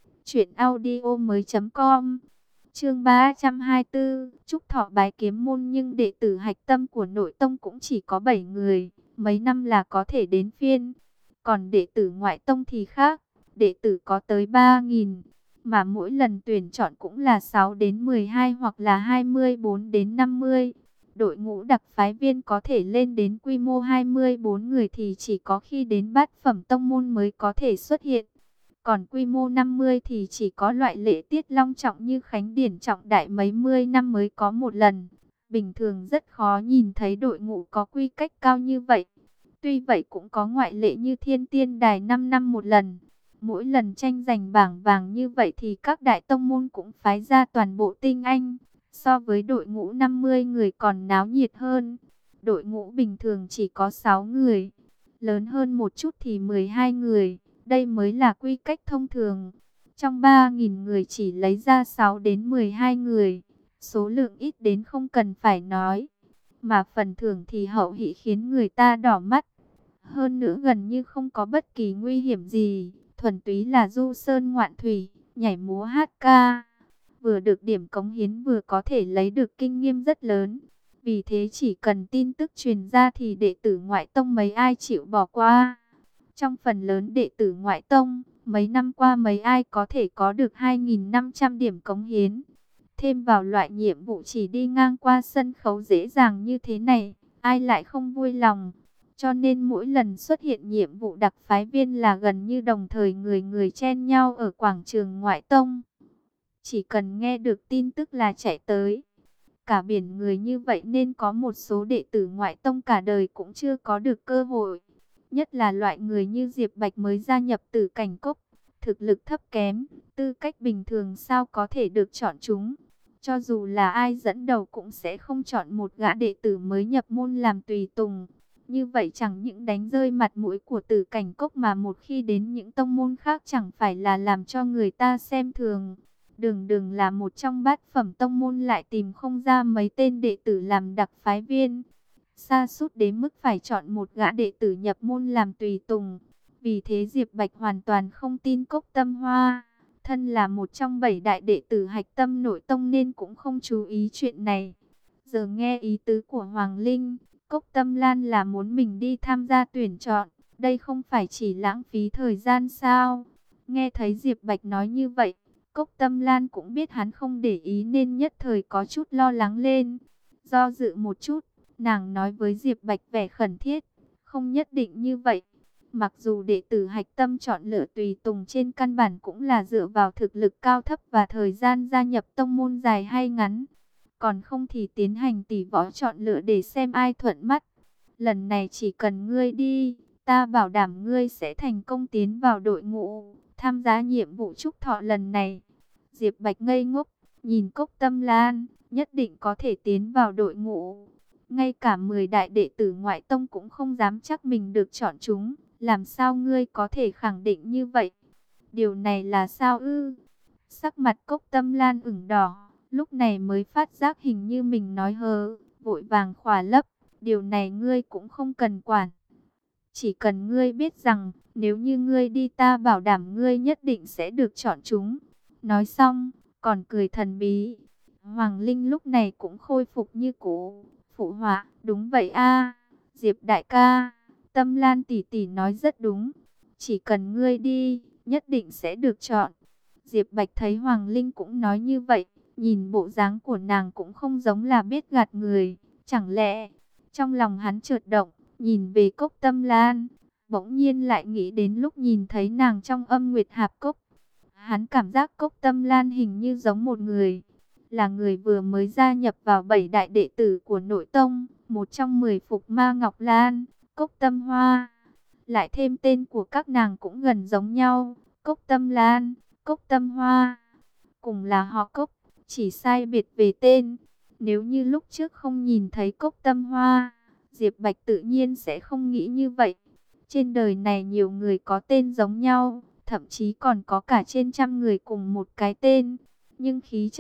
truyệnaudiomoi.com. Chương 324, Trúc Thọ bái kiếm môn, nhưng đệ tử hạch tâm của nội tông cũng chỉ có 7 người, mấy năm là có thể đến phiên. Còn đệ tử ngoại tông thì khác, đệ tử có tới 3.000, mà mỗi lần tuyển chọn cũng là 6 đến 12 hoặc là 24 đến 50. Đội ngũ đặc phái viên có thể lên đến quy mô 24 người thì chỉ có khi đến bát phẩm tông môn mới có thể xuất hiện. Còn quy mô 50 thì chỉ có loại lễ tiết long trọng như khánh điển trọng đại mấy mươi năm mới có một lần. Bình thường rất khó nhìn thấy đội ngũ có quy cách cao như vậy. Tuy vậy cũng có ngoại lệ như Thiên Tiên Đài 5 năm một lần. Mỗi lần tranh giành bảng vàng như vậy thì các đại tông môn cũng phái ra toàn bộ tinh anh. So với đội ngũ 50 người còn náo nhiệt hơn. Đội ngũ bình thường chỉ có 6 người. Lớn hơn một chút thì 12 người. Đây mới là quy cách thông thường. Trong 3.000 người chỉ lấy ra 6 đến 12 người. Số lượng ít đến không cần phải nói. Mà phần thưởng thì hậu hĩ khiến người ta đỏ mắt. Hơn nữa gần như không có bất kỳ nguy hiểm gì. Thuần túy là du sơn ngoạn thủy, nhảy múa hát ca. Vừa được điểm cống hiến vừa có thể lấy được kinh nghiệm rất lớn. Vì thế chỉ cần tin tức truyền ra thì đệ tử ngoại tông mấy ai chịu bỏ qua. Trong phần lớn đệ tử ngoại tông, mấy năm qua mấy ai có thể có được 2.500 điểm cống hiến. Thêm vào loại nhiệm vụ chỉ đi ngang qua sân khấu dễ dàng như thế này, ai lại không vui lòng. Cho nên mỗi lần xuất hiện nhiệm vụ đặc phái viên là gần như đồng thời người người chen nhau ở quảng trường ngoại tông. Chỉ cần nghe được tin tức là chạy tới. Cả biển người như vậy nên có một số đệ tử ngoại tông cả đời cũng chưa có được cơ hội. Nhất là loại người như Diệp Bạch mới gia nhập Tử Cảnh Cốc. Thực lực thấp kém, tư cách bình thường sao có thể được chọn chúng. Cho dù là ai dẫn đầu cũng sẽ không chọn một gã đệ tử mới nhập môn làm tùy tùng. Như vậy chẳng những đánh rơi mặt mũi của Tử Cảnh Cốc mà một khi đến những tông môn khác chẳng phải là làm cho người ta xem thường. Đừng là một trong bát phẩm tông môn lại tìm không ra mấy tên đệ tử làm đặc phái viên. Sa sút đến mức phải chọn một gã đệ tử nhập môn làm tùy tùng. Vì thế Diệp Bạch hoàn toàn không tin Cốc Tâm Hoa. Thân là một trong 7 đại đệ tử hạch tâm nội tông nên cũng không chú ý chuyện này. Giờ nghe ý tứ của Hoàng Linh, Cốc Tâm Lan là muốn mình đi tham gia tuyển chọn. Đây không phải chỉ lãng phí thời gian sao? Nghe thấy Diệp Bạch nói như vậy, Cốc Tâm Lan cũng biết hắn không để ý nên nhất thời có chút lo lắng lên. Do dự một chút, nàng nói với Diệp Bạch vẻ khẩn thiết, không nhất định như vậy. Mặc dù đệ tử hạch tâm chọn lựa tùy tùng trên căn bản cũng là dựa vào thực lực cao thấp và thời gian gia nhập tông môn dài hay ngắn. Còn không thì tiến hành tỷ võ chọn lựa để xem ai thuận mắt. Lần này chỉ cần ngươi đi, ta bảo đảm ngươi sẽ thành công tiến vào đội ngũ, tham gia nhiệm vụ trúc thọ lần này. Diệp Bạch ngây ngốc, nhìn Cốc Tâm Lan, nhất định có thể tiến vào đội ngũ. Ngay cả 10 đại đệ tử ngoại tông cũng không dám chắc mình được chọn chúng. Làm sao ngươi có thể khẳng định như vậy? Điều này là sao ư? Sắc mặt Cốc Tâm Lan ửng đỏ, lúc này mới phát giác hình như mình nói hớ, vội vàng khỏa lấp. Điều này ngươi cũng không cần quản. Chỉ cần ngươi biết rằng, nếu như ngươi đi ta bảo đảm ngươi nhất định sẽ được chọn chúng. Nói xong, còn cười thần bí. Hoàng Linh lúc này cũng khôi phục như cũ. Phụ họa, đúng vậy a, Diệp đại ca, Tâm Lan tỷ tỷ nói rất đúng. Chỉ cần ngươi đi, nhất định sẽ được chọn. Diệp Bạch thấy Hoàng Linh cũng nói như vậy, nhìn bộ dáng của nàng cũng không giống là biết gạt người. Chẳng lẽ, trong lòng hắn chợt động, nhìn về Cốc Tâm Lan, bỗng nhiên lại nghĩ đến lúc nhìn thấy nàng trong Âm Nguyệt Hạp Cốc. Hắn cảm giác Cốc Tâm Lan hình như giống một người, là người vừa mới gia nhập vào 7 đại đệ tử của nội tông, một trong 10 Phục Ma Ngọc Lan, Cốc Tâm Hoa. Lại thêm tên của các nàng cũng gần giống nhau, Cốc Tâm Lan, Cốc Tâm Hoa. Cùng là họ Cốc, chỉ sai biệt về tên. Nếu như lúc trước không nhìn thấy Cốc Tâm Hoa, Diệp Bạch tự nhiên sẽ không nghĩ như vậy. Trên đời này nhiều người có tên giống nhau, thậm chí còn có cả trên trăm người cùng một cái tên. Nhưng khí chất,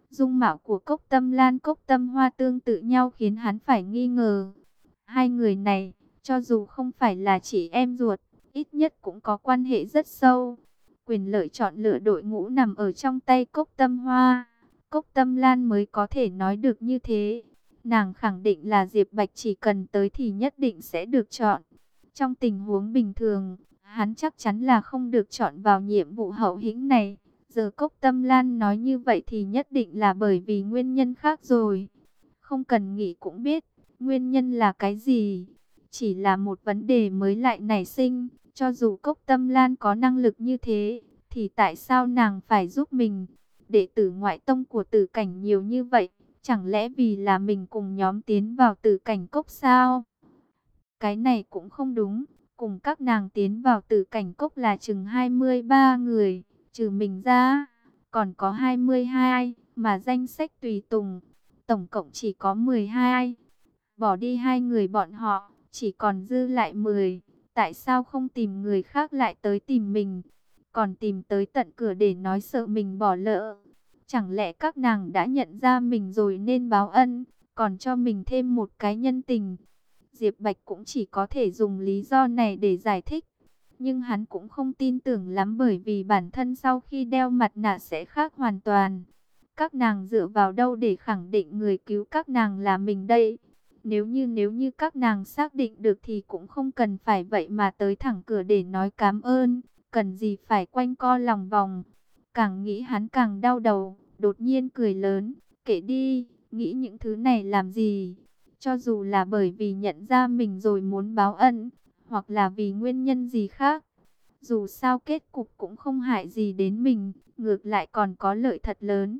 Dung mạo của Cốc Tâm Lan, Cốc Tâm Hoa tương tự nhau khiến hắn phải nghi ngờ. Hai người này, cho dù không phải là chị em ruột, ít nhất cũng có quan hệ rất sâu. Quyền lợi chọn lựa đội ngũ nằm ở trong tay Cốc Tâm Hoa. Cốc Tâm Lan mới có thể nói được như thế. Nàng khẳng định là Diệp Bạch chỉ cần tới thì nhất định sẽ được chọn. Trong tình huống bình thường, hắn chắc chắn là không được chọn vào nhiệm vụ hậu hĩnh này. Giờ Cốc Tâm Lan nói như vậy thì nhất định là bởi vì nguyên nhân khác rồi. Không cần nghĩ cũng biết, nguyên nhân là cái gì. Chỉ là một vấn đề mới lại nảy sinh. Cho dù Cốc Tâm Lan có năng lực như thế, thì tại sao nàng phải giúp mình? Đệ tử ngoại tông của Tử Cảnh nhiều như vậy, chẳng lẽ vì là mình cùng nhóm tiến vào Tử Cảnh Cốc sao? Cái này cũng không đúng. Cùng các nàng tiến vào Tử Cảnh Cốc là chừng 23 người, trừ mình ra, còn có 22, mà danh sách tùy tùng, tổng cộng chỉ có 12. Bỏ đi 2 người bọn họ, chỉ còn dư lại 10. Tại sao không tìm người khác lại tới tìm mình, còn tìm tới tận cửa để nói sợ mình bỏ lỡ? Chẳng lẽ các nàng đã nhận ra mình rồi nên báo ân, còn cho mình thêm một cái nhân tình? Diệp Bạch cũng chỉ có thể dùng lý do này để giải thích. Nhưng hắn cũng không tin tưởng lắm, bởi vì bản thân sau khi đeo mặt nạ sẽ khác hoàn toàn. Các nàng dựa vào đâu để khẳng định người cứu các nàng là mình đây? Nếu như các nàng xác định được thì cũng không cần phải vậy mà tới thẳng cửa để nói cảm ơn. Cần gì phải quanh co lòng vòng? Càng nghĩ hắn càng đau đầu, đột nhiên cười lớn. Kệ đi, nghĩ những thứ này làm gì? Cho dù là bởi vì nhận ra mình rồi muốn báo ân, hoặc là vì nguyên nhân gì khác, dù sao kết cục cũng không hại gì đến mình, ngược lại còn có lợi thật lớn.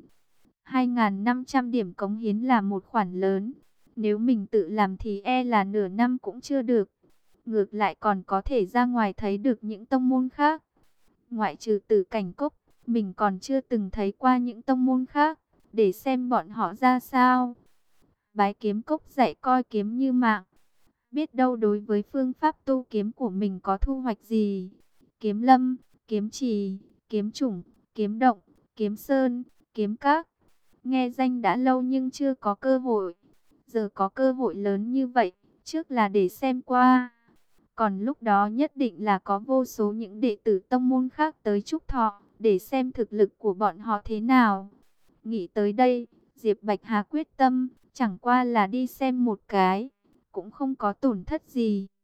2.500 điểm cống hiến là một khoản lớn. Nếu mình tự làm thì e là nửa năm cũng chưa được. Ngược lại còn có thể ra ngoài thấy được những tông môn khác. Ngoại trừ Tử Cảnh Cốc, mình còn chưa từng thấy qua những tông môn khác, để xem bọn họ ra sao. Bái Kiếm Cốc dạy coi kiếm như mạng. Biết đâu đối với phương pháp tu kiếm của mình có thu hoạch gì. Kiếm lâm, kiếm trì, kiếm chủng, kiếm động, kiếm sơn, kiếm các. Nghe danh đã lâu nhưng chưa có cơ hội. Giờ có cơ hội lớn như vậy, trước là để xem qua. Còn lúc đó nhất định là có vô số những đệ tử tông môn khác tới chúc thọ, để xem thực lực của bọn họ thế nào. Nghĩ tới đây, Diệp Bạch Hà quyết tâm, chẳng qua là đi xem một cái, cũng không có tổn thất gì.